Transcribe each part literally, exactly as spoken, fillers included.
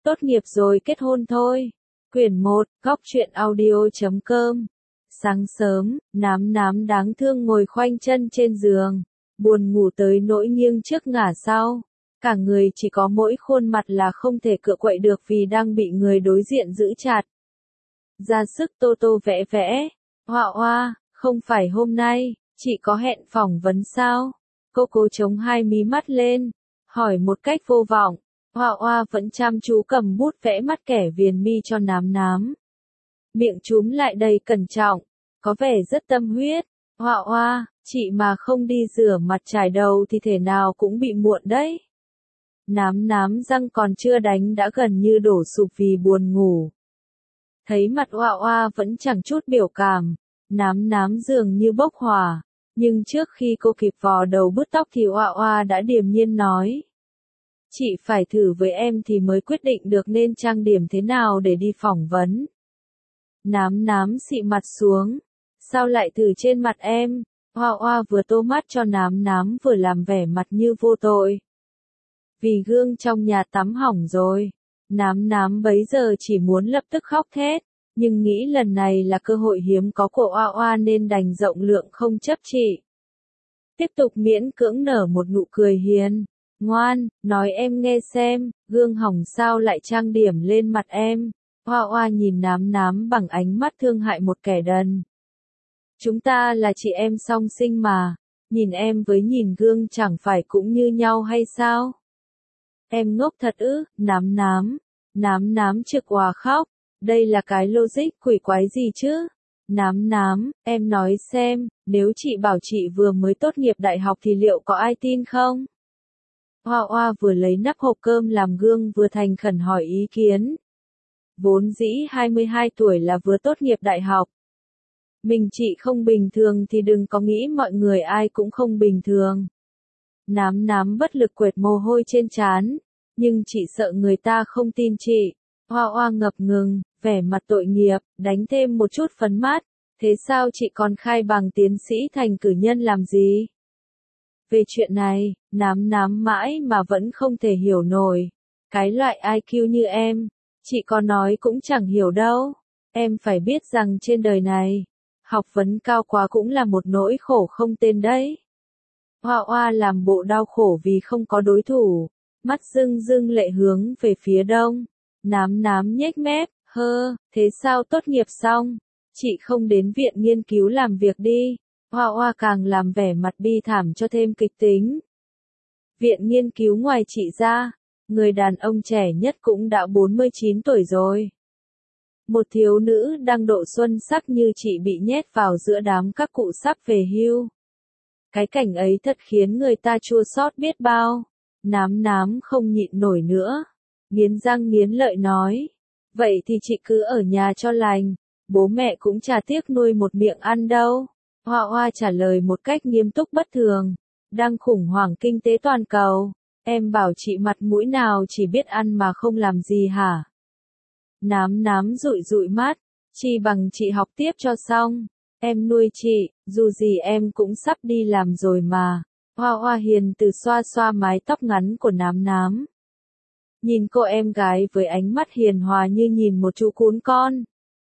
Tốt nghiệp rồi kết hôn thôi. Quyển một, góc truyện audio chấm com. Sáng sớm, nám nám đáng thương ngồi khoanh chân trên giường, buồn ngủ tới nỗi nghiêng trước ngả sau. Cả người chỉ có mỗi khuôn mặt là không thể cựa quậy được vì đang bị người đối diện giữ chặt. Ra sức tô tô vẽ vẽ. Hoa hoa, không phải hôm nay, chị có hẹn phỏng vấn sao? Cô cố chống hai mí mắt lên, hỏi một cách vô vọng. Hoa hoa vẫn chăm chú cầm bút vẽ mắt kẻ viền mi cho nám nám. Miệng chúm lại đầy cẩn trọng, có vẻ rất tâm huyết. Hoa hoa, chị mà không đi rửa mặt chải đầu thì thể nào cũng bị muộn đấy. Nám nám răng còn chưa đánh đã gần như đổ sụp vì buồn ngủ. Thấy mặt Hoa Hoa vẫn chẳng chút biểu cảm, nám nám dường như bốc hỏa, nhưng trước khi cô kịp vò đầu bứt tóc thì Hoa Hoa đã điềm nhiên nói. Chị phải thử với em thì mới quyết định được nên trang điểm thế nào để đi phỏng vấn. Nám nám xị mặt xuống. Sao lại thử trên mặt em? Hoa Hoa vừa tô mắt cho nám nám vừa làm vẻ mặt như vô tội. Vì gương trong nhà tắm hỏng rồi. Nám nám bấy giờ chỉ muốn lập tức khóc thét, nhưng nghĩ lần này là cơ hội hiếm có của Hoa Hoa nên đành rộng lượng không chấp chị. Tiếp tục miễn cưỡng nở một nụ cười hiền. Ngoan, nói em nghe xem, gương hỏng sao lại trang điểm lên mặt em. Hoa Hoa nhìn nám nám bằng ánh mắt thương hại một kẻ đần. Chúng ta là chị em song sinh mà, nhìn em với nhìn gương chẳng phải cũng như nhau hay sao? Em ngốc thật ư? Nám nám. Nám nám trực òa khóc. Đây là cái logic quỷ quái gì chứ? Nám nám, em nói xem, nếu chị bảo chị vừa mới tốt nghiệp đại học thì liệu có ai tin không? Hoa Hoa vừa lấy nắp hộp cơm làm gương vừa thành khẩn hỏi ý kiến. Vốn dĩ hai mươi hai tuổi là vừa tốt nghiệp đại học. Mình chị không bình thường thì đừng có nghĩ mọi người ai cũng không bình thường. Nám nám bất lực quệt mồ hôi trên trán, nhưng chị sợ người ta không tin chị. Hoa Hoa ngập ngừng, vẻ mặt tội nghiệp, đánh thêm một chút phấn mát. Thế sao chị còn khai bằng tiến sĩ thành cử nhân làm gì? Về chuyện này, nám nám mãi mà vẫn không thể hiểu nổi. Cái loại i kiu như em, chị có nói cũng chẳng hiểu đâu. Em phải biết rằng trên đời này, học vấn cao quá cũng là một nỗi khổ không tên đấy. Hoa Hoa làm bộ đau khổ vì không có đối thủ, mắt rưng rưng lệ hướng về phía đông. Nám nám nhếch mép, hơ, thế sao tốt nghiệp xong, chị không đến viện nghiên cứu làm việc đi. Hoa Hoa càng làm vẻ mặt bi thảm cho thêm kịch tính. Viện nghiên cứu ngoài chị ra, người đàn ông trẻ nhất cũng đã bốn mươi chín tuổi rồi. Một thiếu nữ đang độ xuân sắc như chị bị nhét vào giữa đám các cụ sắp về hưu. Cái cảnh ấy thật khiến người ta chua xót biết bao. Nám nám không nhịn nổi nữa. Nghiến răng nghiến lợi nói. Vậy thì chị cứ ở nhà cho lành. Bố mẹ cũng chả tiếc nuôi một miệng ăn đâu. Hoa Hoa trả lời một cách nghiêm túc bất thường. Đang khủng hoảng kinh tế toàn cầu. Em bảo chị mặt mũi nào chỉ biết ăn mà không làm gì hả? Nám nám dụi dụi mắt. Chi bằng chị học tiếp cho xong. Em nuôi chị, dù gì em cũng sắp đi làm rồi mà. Hoa Hoa hiền từ xoa xoa mái tóc ngắn của nám nám. Nhìn cô em gái với ánh mắt hiền hòa như nhìn một chú cún con.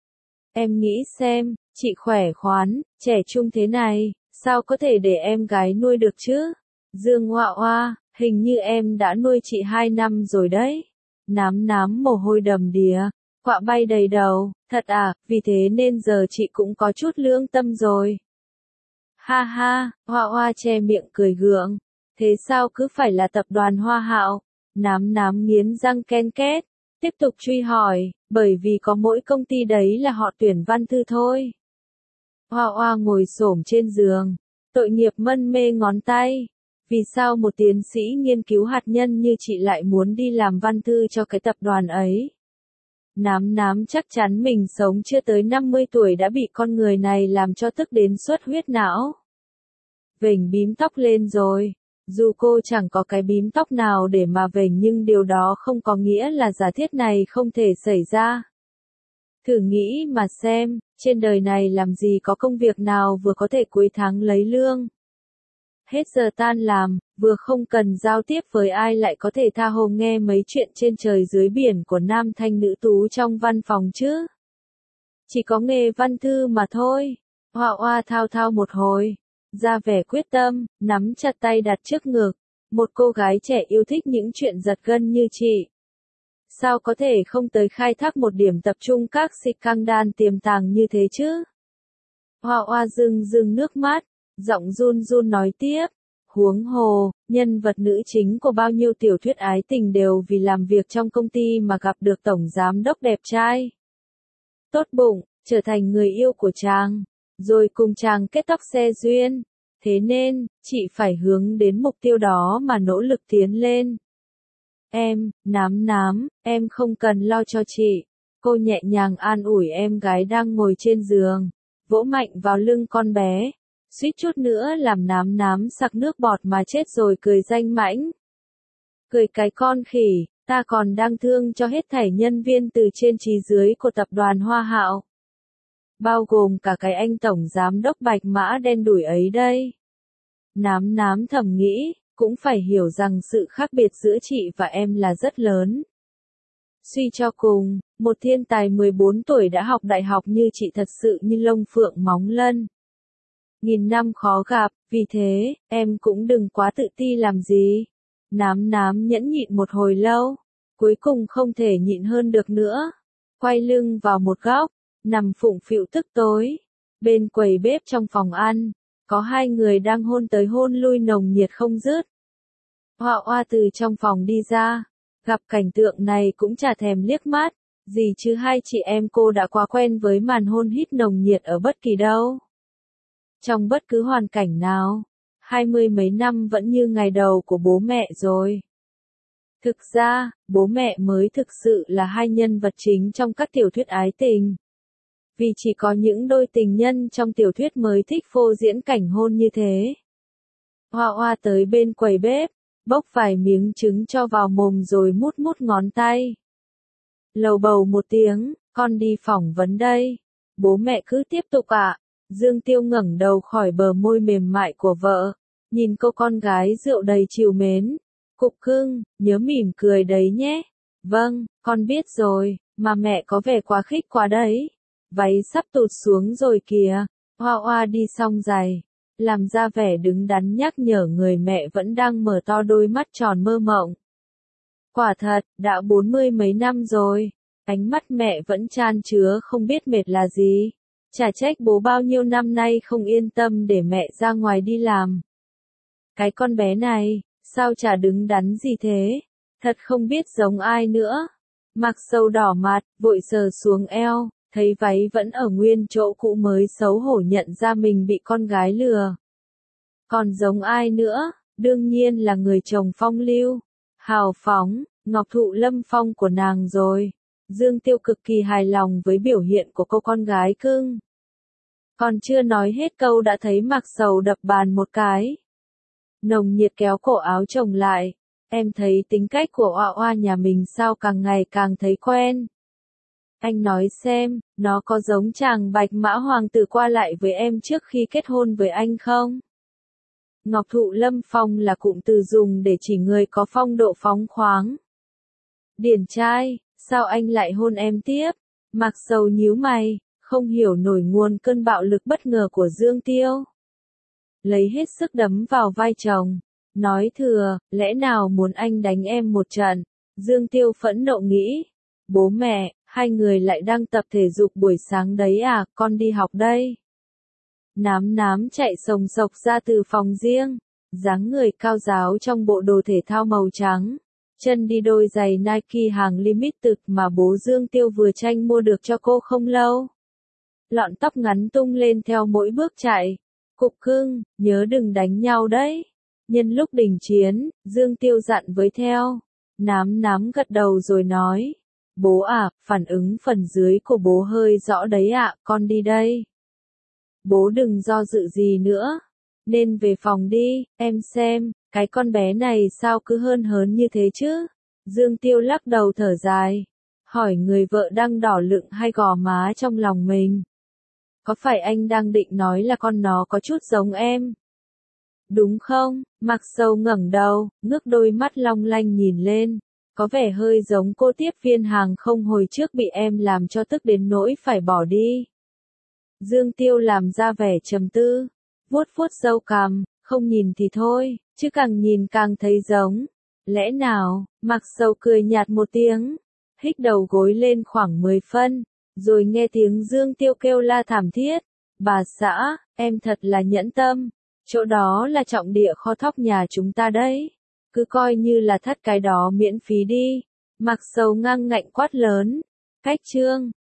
Em nghĩ xem, chị khỏe khoắn, trẻ trung thế này, sao có thể để em gái nuôi được chứ? Dương Hoa Hoa, hình như em đã nuôi chị hai năm rồi đấy. Nám nám mồ hôi đầm đìa, quạ bay đầy đầu, thật à, vì thế nên giờ chị cũng có chút lương tâm rồi. Ha ha, Hoa Hoa che miệng cười gượng. Thế sao cứ phải là tập đoàn Hoa Hạo? Nám nám nghiến răng ken két, tiếp tục truy hỏi, bởi vì có mỗi công ty đấy là họ tuyển văn thư thôi. Hoa Hoa ngồi xổm trên giường, tội nghiệp mân mê ngón tay. Vì sao một tiến sĩ nghiên cứu hạt nhân như chị lại muốn đi làm văn thư cho cái tập đoàn ấy? Nám nám chắc chắn mình sống chưa tới năm mươi tuổi đã bị con người này làm cho tức đến xuất huyết não. Vểnh bím tóc lên rồi. Dù cô chẳng có cái bím tóc nào để mà vểnh nhưng điều đó không có nghĩa là giả thiết này không thể xảy ra. Thử nghĩ mà xem, trên đời này làm gì có công việc nào vừa có thể cuối tháng lấy lương. Hết giờ tan làm, vừa không cần giao tiếp với ai lại có thể tha hồ nghe mấy chuyện trên trời dưới biển của nam thanh nữ tú trong văn phòng chứ. Chỉ có nghề văn thư mà thôi. Hoa Hoa thao thao một hồi, ra vẻ quyết tâm, nắm chặt tay đặt trước ngực. Một cô gái trẻ yêu thích những chuyện giật gân như chị. Sao có thể không tới khai thác một điểm tập trung các scandal tiềm tàng như thế chứ? Hoa Hoa rưng rưng nước mắt, giọng run run nói tiếp. Huống hồ, nhân vật nữ chính của bao nhiêu tiểu thuyết ái tình đều vì làm việc trong công ty mà gặp được tổng giám đốc đẹp trai. Tốt bụng, trở thành người yêu của chàng, rồi cùng chàng kết tóc xe duyên. Thế nên, chị phải hướng đến mục tiêu đó mà nỗ lực tiến lên. Em, nám nám, em không cần lo cho chị. Cô nhẹ nhàng an ủi em gái đang ngồi trên giường, vỗ mạnh vào lưng con bé. Suýt chút nữa làm nám nám sặc nước bọt mà chết rồi cười danh mãnh. Cười cái con khỉ, ta còn đang thương cho hết thảy nhân viên từ trên chí dưới của tập đoàn Hoa Hạo. Bao gồm cả cái anh tổng giám đốc bạch mã đen đủi ấy đây. Nám nám thầm nghĩ, cũng phải hiểu rằng sự khác biệt giữa chị và em là rất lớn. Suy cho cùng, một thiên tài mười bốn tuổi đã học đại học như chị thật sự như lông phượng móng lân. Nghìn năm khó gặp, vì thế, em cũng đừng quá tự ti làm gì. Nám nám nhẫn nhịn một hồi lâu, cuối cùng không thể nhịn hơn được nữa. Quay lưng vào một góc, nằm phụng phịu tức tối. Bên quầy bếp trong phòng ăn, có hai người đang hôn tới hôn lui nồng nhiệt không dứt. Hoa Hoa từ trong phòng đi ra, gặp cảnh tượng này cũng chả thèm liếc mắt, gì chứ hai chị em cô đã quá quen với màn hôn hít nồng nhiệt ở bất kỳ đâu. Trong bất cứ hoàn cảnh nào, hai mươi mấy năm vẫn như ngày đầu của bố mẹ rồi. Thực ra, bố mẹ mới thực sự là hai nhân vật chính trong các tiểu thuyết ái tình. Vì chỉ có những đôi tình nhân trong tiểu thuyết mới thích phô diễn cảnh hôn như thế. Hoa Hoa tới bên quầy bếp, bốc vài miếng trứng cho vào mồm rồi mút mút ngón tay. Lầu bầu một tiếng, con đi phỏng vấn đây. Bố mẹ cứ tiếp tục ạ. À. Dương Tiêu ngẩng đầu khỏi bờ môi mềm mại của vợ, nhìn cô con gái rượu đầy trìu mến. Cục cưng, nhớ mỉm cười đấy nhé. Vâng, con biết rồi, mà mẹ có vẻ quá khích quá đấy. Váy sắp tụt xuống rồi kìa. Hoa Hoa đi xong giày, làm ra vẻ đứng đắn nhắc nhở người mẹ vẫn đang mở to đôi mắt tròn mơ mộng. Quả thật, đã bốn mươi mấy năm rồi, ánh mắt mẹ vẫn chan chứa không biết mệt là gì. Chả trách bố bao nhiêu năm nay không yên tâm để mẹ ra ngoài đi làm. Cái con bé này, sao chả đứng đắn gì thế? Thật không biết giống ai nữa. Mặc sâu đỏ mặt, vội sờ xuống eo, thấy váy vẫn ở nguyên chỗ cũ mới xấu hổ nhận ra mình bị con gái lừa. Còn giống ai nữa? Đương nhiên là người chồng phong lưu, hào phóng, ngọc thụ lâm phong của nàng rồi. Dương Tiêu cực kỳ hài lòng với biểu hiện của cô con gái cưng. Còn chưa nói hết câu đã thấy Mạc Sầu đập bàn một cái. Nồng nhiệt kéo cổ áo chồng lại. Em thấy tính cách của Oa Oa nhà mình sao càng ngày càng thấy quen. Anh nói xem, nó có giống chàng bạch mã hoàng tử qua lại với em trước khi kết hôn với anh không? Ngọc thụ lâm phong là cụm từ dùng để chỉ người có phong độ phóng khoáng. Điển trai, sao anh lại hôn em tiếp? Mạc Sầu nhíu mày, không hiểu nổi nguồn cơn bạo lực bất ngờ của Dương Tiêu. Lấy hết sức đấm vào vai chồng, nói thừa, lẽ nào muốn anh đánh em một trận? Dương Tiêu phẫn nộ nghĩ, bố mẹ, hai người lại đang tập thể dục buổi sáng đấy à, con đi học đây. Nám nám chạy sồng sộc ra từ phòng riêng, dáng người cao ráo trong bộ đồ thể thao màu trắng. Chân đi đôi giày Nike hàng limited mà bố Dương Tiêu vừa tranh mua được cho cô không lâu. Lọn tóc ngắn tung lên theo mỗi bước chạy. Cục cưng, nhớ đừng đánh nhau đấy. Nhân lúc đình chiến, Dương Tiêu dặn với theo. Nám nám gật đầu rồi nói. Bố à, phản ứng phần dưới của bố hơi rõ đấy ạ, à, con đi đây. Bố đừng do dự gì nữa. Nên về phòng đi, em xem, cái con bé này sao cứ hơn hớn như thế chứ? Dương Tiêu lắc đầu thở dài. Hỏi người vợ đang đỏ lựng hay gò má trong lòng mình. Có phải anh đang định nói là con nó có chút giống em? đúng không? Mặc Sầu ngẩng đầu, ngước đôi mắt long lanh nhìn lên, có vẻ hơi giống cô tiếp viên hàng không hồi trước bị em làm cho tức đến nỗi phải bỏ đi. Dương Tiêu làm ra vẻ trầm tư, vuốt vuốt râu cằm, không nhìn thì thôi, chứ càng nhìn càng thấy giống. Lẽ nào? Mặc Sầu cười nhạt một tiếng, hích đầu gối lên khoảng mười phân, rồi nghe tiếng Dương Tiêu kêu la thảm thiết. Bà xã, em thật là nhẫn tâm, chỗ đó là trọng địa kho thóc nhà chúng ta đấy. Cứ coi như là thắt cái đó miễn phí đi. Mặc Sầu ngang ngạnh quát lớn. Cách chương